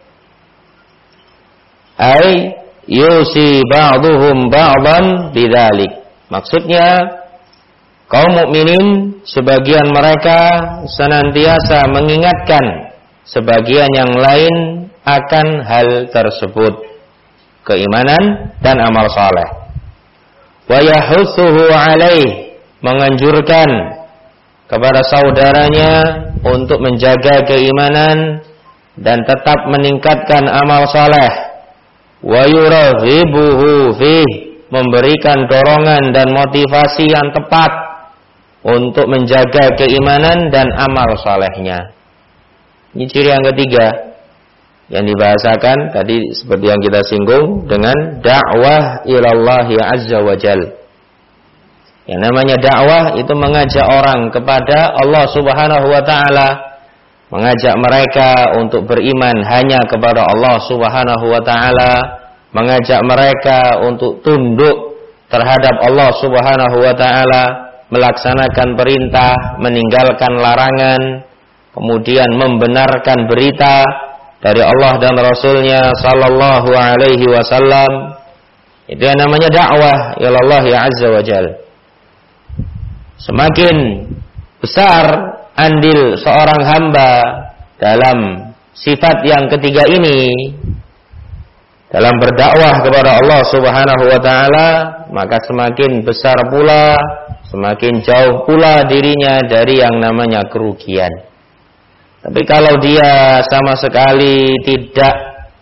Ai yusi ba'dhum ba'dhan bidzalik. Maksudnya kaum mukminin sebagian mereka senantiasa mengingatkan sebagian yang lain akan hal tersebut, keimanan dan amal saleh. Wa yahutsuhu alaih, menganjurkan kepada saudaranya untuk menjaga keimanan dan tetap meningkatkan amal saleh. Wa yuraghibuhu fih, memberikan dorongan dan motivasi yang tepat untuk menjaga keimanan dan amal salehnya. Ini ciri yang ketiga yang dibahasakan tadi seperti yang kita singgung dengan dakwah ilallahi azza wa jalla. Yang namanya dakwah itu mengajak orang kepada Allah Subhanahu wa taala, mengajak mereka untuk beriman hanya kepada Allah Subhanahu wa taala, mengajak mereka untuk tunduk terhadap Allah Subhanahu wa taala, melaksanakan perintah, meninggalkan larangan, kemudian membenarkan berita dari Allah dan Rasulnya sallallahu alaihi wasallam. Itu yang namanya dakwah ilallahi azza wa jalla. Semakin besar andil seorang hamba dalam sifat yang ketiga ini, dalam berdakwah kepada Allah Subhanahu wa taala, maka semakin besar pula, semakin jauh pula dirinya dari yang namanya kerugian. Tapi kalau dia sama sekali tidak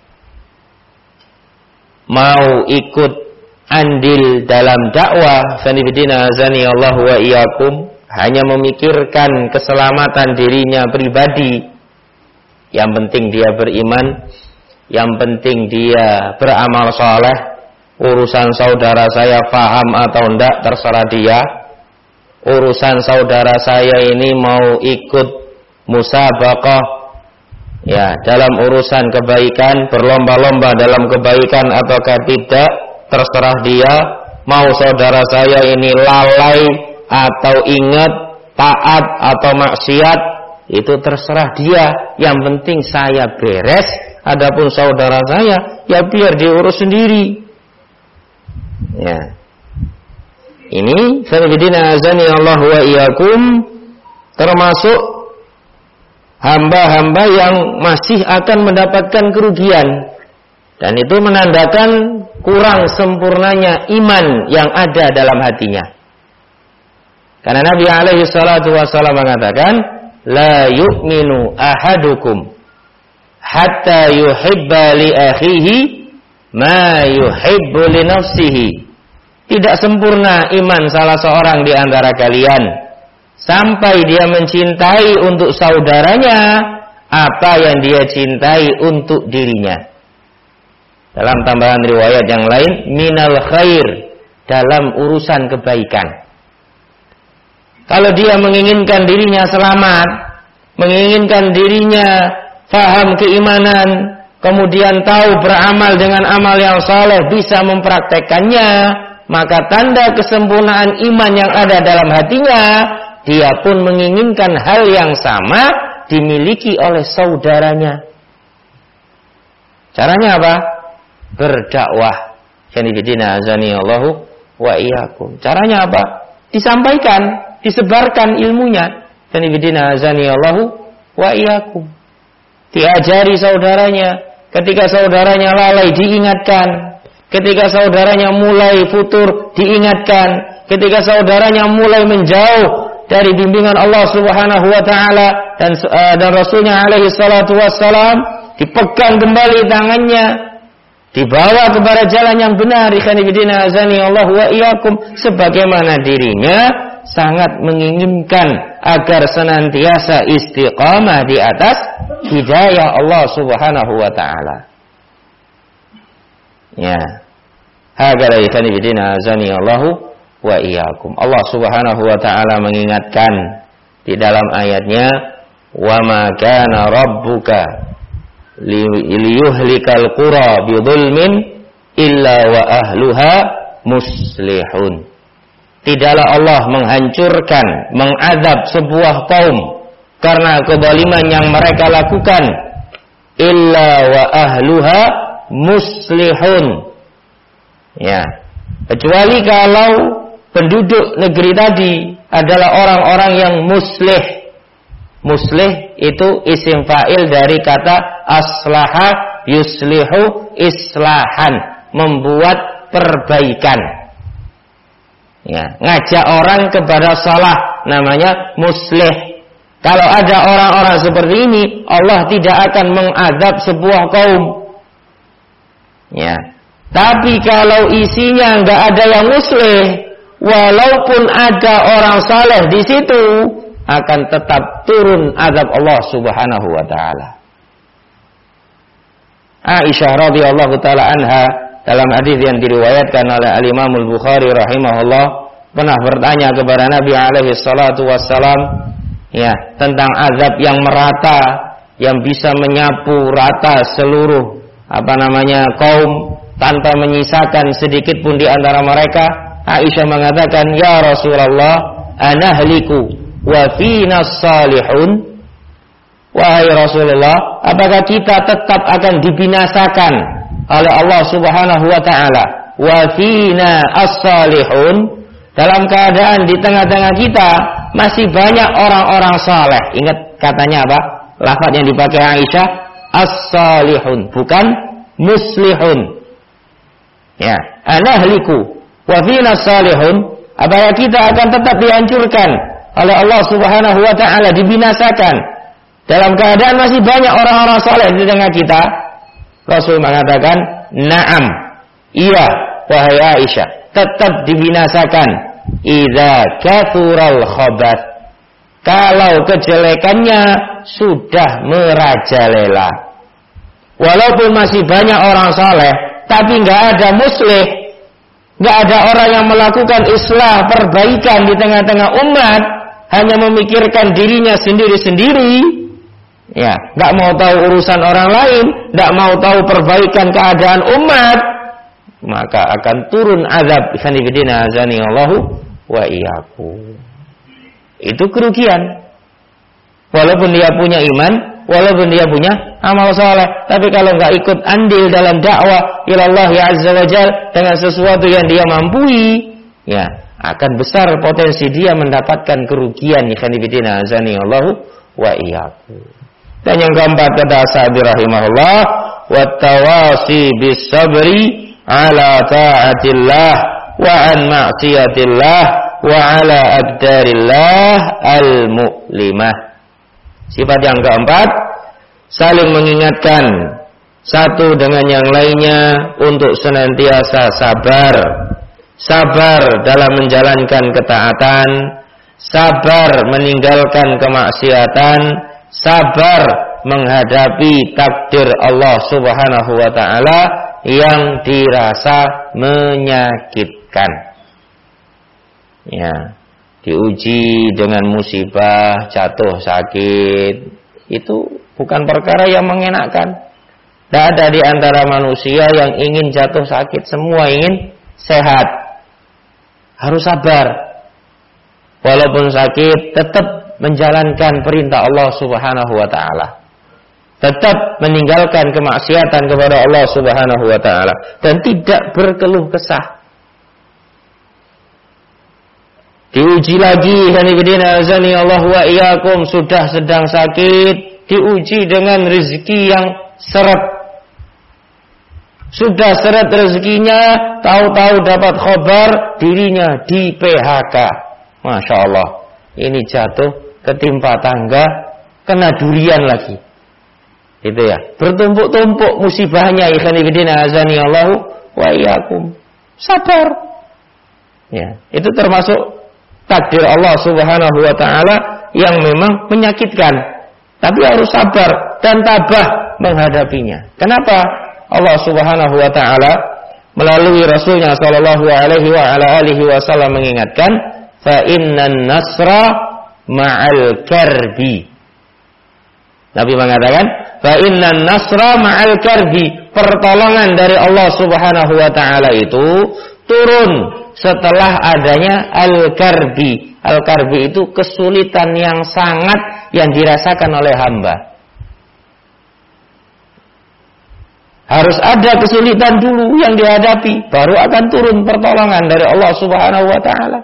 mau ikut andil dalam dakwah, sanibidina azani Allah wa iyyakum, hanya memikirkan keselamatan dirinya pribadi, yang penting dia beriman, yang penting dia beramal saleh, urusan saudara saya paham atau enggak terserah dia, urusan saudara saya ini mau ikut musabaqah ya dalam urusan kebaikan, berlomba-lomba dalam kebaikan ataukah tidak, terserah dia. Mau saudara saya ini lalai atau ingat, taat atau maksiat, itu terserah dia. Yang penting saya beres. Adapun saudara saya, ya biar diurus sendiri. Ya. Ini sanibidina azani Allah wa iyyakum, termasuk hamba-hamba yang masih akan mendapatkan kerugian. Dan itu menandakan kurang sempurnanya iman yang ada dalam hatinya. Karena Nabi alaihi salatu wasallam mengatakan, la yu'minu ahadukum hatta yuhibba li akhihi ma yuhibbu li nafsihi. Tidak sempurna iman salah seorang di antara kalian sampai dia mencintai untuk saudaranya apa yang dia cintai untuk dirinya. Dalam tambahan riwayat yang lain, minal khair, dalam urusan kebaikan. Kalau dia menginginkan dirinya selamat, menginginkan dirinya faham keimanan, kemudian tahu beramal dengan amal yang saleh, bisa mempraktekannya, maka tanda kesempurnaan iman yang ada dalam hatinya, dia pun menginginkan hal yang sama dimiliki oleh saudaranya. Caranya apa? Berdakwah. Sanibidina azani Allahu wa iyyakum. Caranya apa? Disampaikan, disebarkan ilmunya. Sanibidina azani Allahu wa iyyakum. Diajari saudaranya. Ketika saudaranya lalai, diingatkan. Ketika saudaranya mulai futur, diingatkan. Ketika saudaranya mulai menjauh dari bimbingan Allah Subhanahu wa taala dan uh, dan Rasulnya alaihi salatu wassalam, dipegang kembali tangannya. dibawa kepada jalan yang benar, ikhwan fillah azani Allah wa iyyakum, sebagaimana dirinya sangat menginginkan agar senantiasa istiqamah di atas hidayah Allah Subhanahu wa taala. Ya. Hakala ikhwan fillah azani Allah wa iyyakum. Allah Subhanahu wa taala mengingatkan di dalam ayatnya, wa ma kana rabbuka liyuhlikal qura bidzulmin illa wa ahluha muslihun. Tidaklah Allah menghancurkan, mengazab sebuah kaum karena kezaliman yang mereka lakukan, illa wa ahluha muslihun. Ya, kecuali kalau penduduk negeri tadi adalah orang-orang yang muslih. Muslih itu isim fa'il dari kata aslaha yuslihu islahan, membuat perbaikan. Ya, ngajak orang kepada salah namanya muslih. Kalau ada orang-orang seperti ini, Allah tidak akan mengazab sebuah kaum. Ya. Tapi kalau isinya enggak ada yang muslih, walaupun ada orang saleh di situ, akan tetap turun azab Allah Subhanahu wa taala. Aisyah radhiyallahu taala anha dalam hadis yang diriwayatkan oleh Al-Imam Al-Bukhari rahimahullah pernah bertanya kepada Nabi alaihi salatu wassalam, ya, tentang azab yang merata, yang bisa menyapu rata seluruh apa namanya kaum tanpa menyisakan sedikit pun di antara mereka. Aisyah mengatakan, "Ya Rasulullah, anahliku wa fina salihun." Wahai Rasulullah, apakah kita tetap akan dibinasakan oleh Allah Subhanahu wa taala? Wa fina as-salihun, dalam keadaan di tengah-tengah kita masih banyak orang-orang saleh. Ingat katanya apa? Lafaz yang dipakai Aisyah, as-salihun, bukan muslihun. Ya, anahliku wa fina as-salihun, apakah kita akan tetap dihancurkan oleh Allah Subhanahu wa taala, dibinasakan dalam keadaan masih banyak orang-orang saleh di tengah kita? Rasul mengatakan, "Na'am." Iya, wahai Aisyah, tetap dibinasakan. Idza kathural khabath, kalau kejelekannya sudah merajalela. Walaupun masih banyak orang saleh, tapi enggak ada muslih, enggak ada orang yang melakukan islah, perbaikan di tengah-tengah umat, hanya memikirkan dirinya sendiri-sendiri, ya, enggak mau tahu urusan orang lain, enggak mau tahu perbaikan keadaan umat, maka akan turun azab. Ikhwanifidina azani Allahu wa iyyakum. Itu kerugian. Walaupun dia punya iman, walaupun dia punya amal saleh, tapi kalau enggak ikut andil dalam dakwah ilallah ya azza wa jal dengan sesuatu yang dia mampu, ya, akan besar potensi dia mendapatkan kerugian. Ikhwanifidina azani Allahu wa iyyakum. Dan yang keempat kata Sa'di rahimahullah, wattawasi bisabri ala ta'atillah wa an ma'siyatillah wa ala aqdarillah al-mu'limah. Sifat yang keempat, saling mengingatkan satu dengan yang lainnya untuk senantiasa sabar. Sabar dalam menjalankan ketaatan, sabar meninggalkan kemaksiatan, sabar menghadapi takdir Allah Subhanahu wa taala yang dirasa menyakitkan. Ya, diuji dengan musibah, jatuh sakit, itu bukan perkara yang mengenakkan. Tidak ada di antara manusia yang ingin jatuh sakit, semua ingin sehat. Harus sabar. Walaupun sakit, tetap menjalankan perintah Allah Subhanahu wa taala. Tetap meninggalkan kemaksiatan kepada Allah Subhanahu wa taala dan tidak berkeluh kesah. Diuji lagi, kanibidina azani Allah wa iyyakum, sudah sedang sakit, diuji dengan rezeki yang seret. Sudah seret rezekinya, tahu-tahu dapat khabar dirinya di P H K. Masya Allah, ini jatuh ketimpa tangga, kena durian lagi. Itu ya, bertumpuk-tumpuk musibahnya, ikhwan fillah azani Allahu wa iyyakum. Sabar. Ya, itu termasuk takdir Allah Subhanahu wa taala yang memang menyakitkan. Tapi harus sabar dan tabah menghadapinya. Kenapa? Allah Subhanahu wa taala melalui Rasulnya sallallahu alaihi wa ala alihi wasallam mengingatkan, fa innan nasra ma'al karbi. Nabi mengatakan, fa innan nasra ma'al karbi. Pertolongan dari Allah Subhanahu wa taala itu turun setelah adanya al-karbi. Al-karbi itu kesulitan yang sangat yang dirasakan oleh hamba. Harus ada kesulitan dulu yang dihadapi, baru akan turun pertolongan dari Allah Subhanahu wa taala.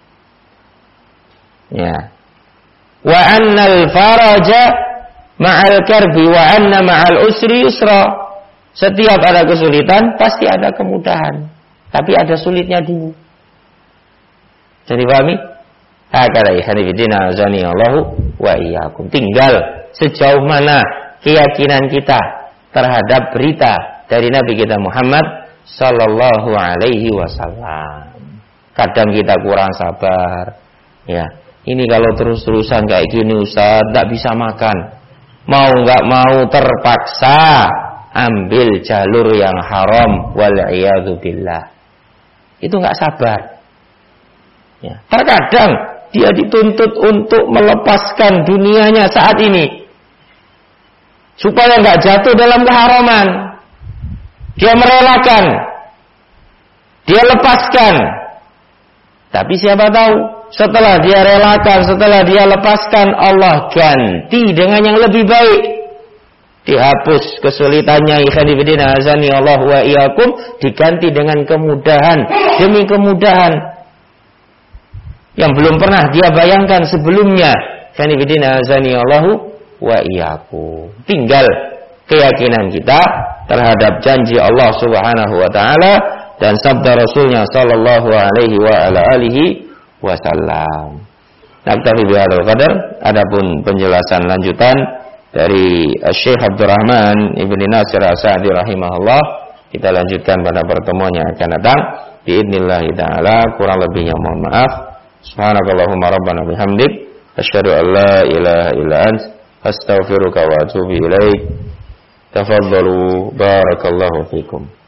Ya. Wa annal faraja ma'al karbi wa anna ma'al usri yusra. Setiap ada kesulitan pasti ada kemudahan, tapi ada sulitnya dulu. Jadi pahami? Hakala ikhwanifidina azani Allahu wa iyyakum. Tinggal sejauh mana keyakinan kita terhadap berita dari Nabi kita Muhammad sallallahu alaihi wasallam. Kadang kita kurang sabar. Ya, ini kalau terus-terusan kayak gini Ustaz, enggak bisa makan. Mau enggak mau terpaksa ambil jalur yang haram, wal iyadu billah. Itu enggak sabar. Ya, terkadang dia dituntut untuk melepaskan dunianya saat ini supaya enggak jatuh dalam keharaman. Dia merelakan, dia lepaskan. Tapi siapa tahu setelah dia relakan, setelah dia lepaskan, Allah ganti dengan yang lebih baik. Dihapus kesulitannya, ikhwanifidina azani Allah wa iyyakum, diganti dengan kemudahan demi kemudahan yang belum pernah dia bayangkan sebelumnya. Ikhwanifidina azani Allah wa iyyakum. Tinggal keyakinan kita terhadap janji Allah Subhanahu wa taala dan sabda Rasulnya sallallahu alaihi wa ala alihi wasallam. Naktafi bihadzal qadar. Adapun penjelasan lanjutan dari Syekh Abdurrahman Ibn Nasir As-Sa'di rahimahullah kita lanjutkan pada pertemuan yang akan datang biidznillah taala. Kurang lebihnya mohon maaf. Subhanakallahumma rabbana bihamdik asyhadu an la ilaha illa ant astaghfiruka wa atubu ilaik. Tafaddalu barakallahu fikum.